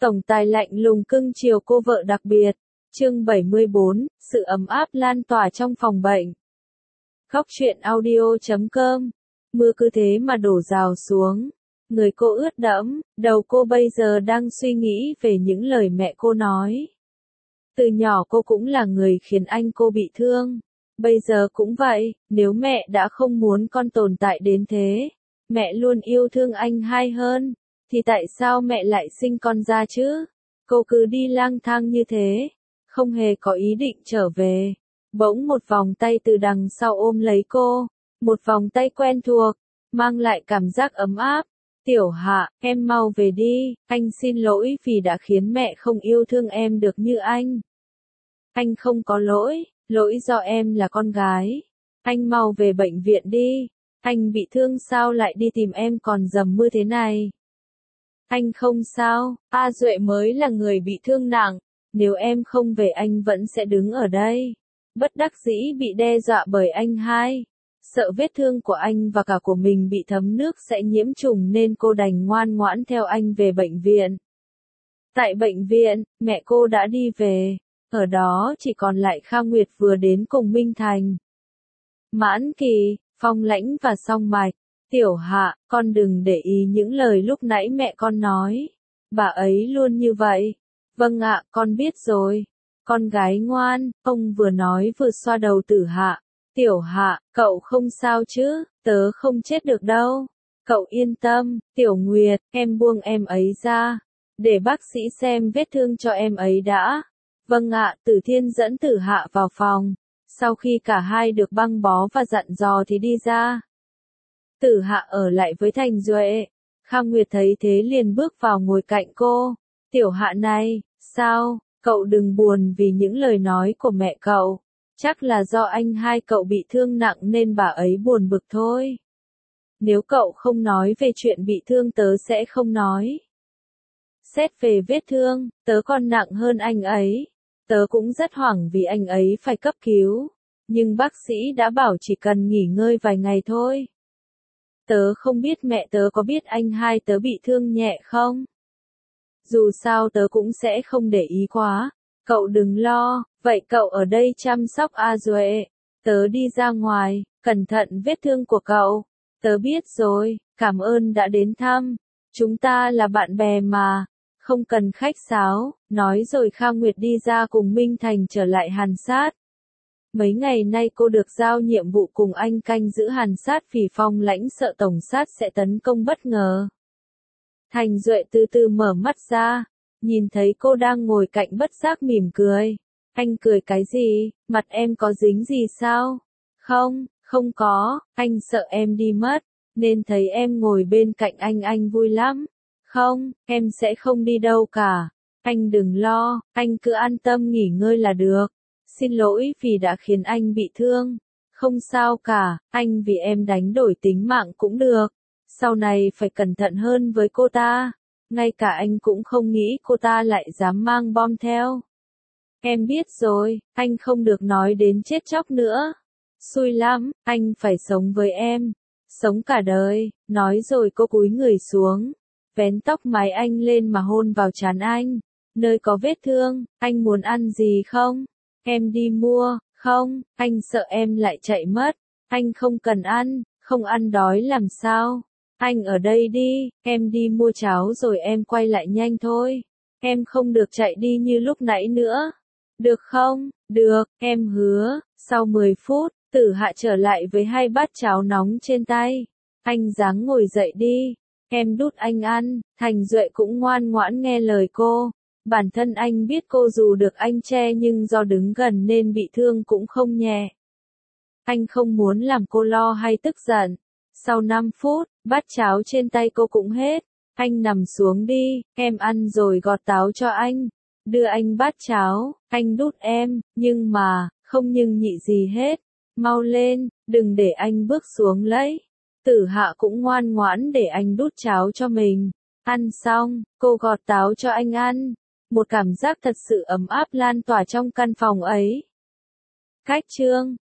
Tổng tài lạnh lùng cưng chiều cô vợ đặc biệt. Chương 74, sự ấm áp lan tỏa trong phòng bệnh. Khóc chuyện audio.com. Mưa cứ thế mà đổ rào xuống. Người cô ướt đẫm, đầu cô bây giờ đang suy nghĩ về những lời mẹ cô nói. Từ nhỏ cô cũng là người khiến anh cô bị thương. Bây giờ cũng vậy, nếu mẹ đã không muốn con tồn tại đến thế, mẹ luôn yêu thương anh hai hơn, thì tại sao mẹ lại sinh con ra chứ? Cô cứ đi lang thang như thế, không hề có ý định trở về. Bỗng một vòng tay từ đằng sau ôm lấy cô, một vòng tay quen thuộc, mang lại cảm giác ấm áp. Tiểu Hạ, em mau về đi, anh xin lỗi vì đã khiến mẹ không yêu thương em được như anh. Anh không có lỗi, lỗi do em là con gái. Anh mau về bệnh viện đi, anh bị thương sao lại đi tìm em còn dầm mưa thế này. Anh không sao, A Duệ mới là người bị thương nặng, nếu em không về anh vẫn sẽ đứng ở đây. Bất đắc dĩ bị đe dọa bởi anh hai. Sợ vết thương của anh và cả của mình bị thấm nước sẽ nhiễm trùng nên cô đành ngoan ngoãn theo anh về bệnh viện. Tại bệnh viện, mẹ cô đã đi về, ở đó chỉ còn lại Kha Nguyệt vừa đến cùng Minh Thành. Mãn Kỳ, Phong Lãnh và Song Mạch. Tiểu Hạ, con đừng để ý những lời lúc nãy mẹ con nói. Bà ấy luôn như vậy. Vâng ạ, con biết rồi. Con gái ngoan, ông vừa nói vừa xoa đầu Tử Hạ. Tiểu Hạ, cậu không sao chứ, tớ không chết được đâu. Cậu yên tâm, Tiểu Nguyệt, em buông em ấy ra. Để bác sĩ xem vết thương cho em ấy đã. Vâng ạ, Tử Thiên dẫn Tử Hạ vào phòng. Sau khi cả hai được băng bó và dặn dò thì đi ra. Tử Hạ ở lại với Thành Duệ. Kha Nguyệt thấy thế liền bước vào ngồi cạnh cô. Tiểu Hạ này, sao, cậu đừng buồn vì những lời nói của mẹ cậu. Chắc là do anh hai cậu bị thương nặng nên bà ấy buồn bực thôi. Nếu cậu không nói về chuyện bị thương tớ sẽ không nói. Xét về vết thương, tớ còn nặng hơn anh ấy. Tớ cũng rất hoảng vì anh ấy phải cấp cứu. Nhưng bác sĩ đã bảo chỉ cần nghỉ ngơi vài ngày thôi. Tớ không biết mẹ tớ có biết anh hai tớ bị thương nhẹ không? Dù sao tớ cũng sẽ không để ý quá. Cậu đừng lo, vậy cậu ở đây chăm sóc A Duệ. Tớ đi ra ngoài, cẩn thận vết thương của cậu. Tớ biết rồi, cảm ơn đã đến thăm. Chúng ta là bạn bè mà. Không cần khách sáo, nói rồi Kha Nguyệt đi ra cùng Minh Thành trở lại Hàn Sát. Mấy ngày nay cô được giao nhiệm vụ cùng anh canh giữ Hàn Sát vì Phong Lãnh sợ Tổng Sát sẽ tấn công bất ngờ. Thành Duệ từ từ mở mắt ra, nhìn thấy cô đang ngồi cạnh bất giác mỉm cười. Anh cười cái gì, mặt em có dính gì sao? Không, không có, anh sợ em đi mất, nên thấy em ngồi bên cạnh anh vui lắm. Không, em sẽ không đi đâu cả. Anh đừng lo, anh cứ an tâm nghỉ ngơi là được. Xin lỗi vì đã khiến anh bị thương. Không sao cả, anh vì em đánh đổi tính mạng cũng được. Sau này phải cẩn thận hơn với cô ta. Ngay cả anh cũng không nghĩ cô ta lại dám mang bom theo. Em biết rồi, anh không được nói đến chết chóc nữa. Xui lắm, anh phải sống với em. Sống cả đời, nói rồi cô cúi người xuống. Vén tóc mái anh lên mà hôn vào trán anh. Nơi có vết thương, anh muốn ăn gì không? Em đi mua, không, anh sợ em lại chạy mất. Anh không cần ăn, không ăn đói làm sao? Anh ở đây đi, em đi mua cháo rồi em quay lại nhanh thôi. Em không được chạy đi như lúc nãy nữa. Được không? Được, em hứa. Sau 10 phút, Tử Hạ trở lại với 2 bát cháo nóng trên tay. Anh ráng ngồi dậy đi. Em đút anh ăn. Thành Duệ cũng ngoan ngoãn nghe lời cô. Bản thân anh biết cô dù được anh che nhưng do đứng gần nên bị thương cũng không nhẹ. Anh không muốn làm cô lo hay tức giận. Sau 5 phút, bát cháo trên tay cô cũng hết. Anh nằm xuống đi, em ăn rồi gọt táo cho anh. Đưa anh bát cháo, anh đút em, nhưng mà, không nhưng nhị gì hết. Mau lên, đừng để anh bước xuống lấy. Tử Hạ cũng ngoan ngoãn để anh đút cháo cho mình. Ăn xong, cô gọt táo cho anh ăn. Một cảm giác thật sự ấm áp lan tỏa trong căn phòng ấy. Cách chương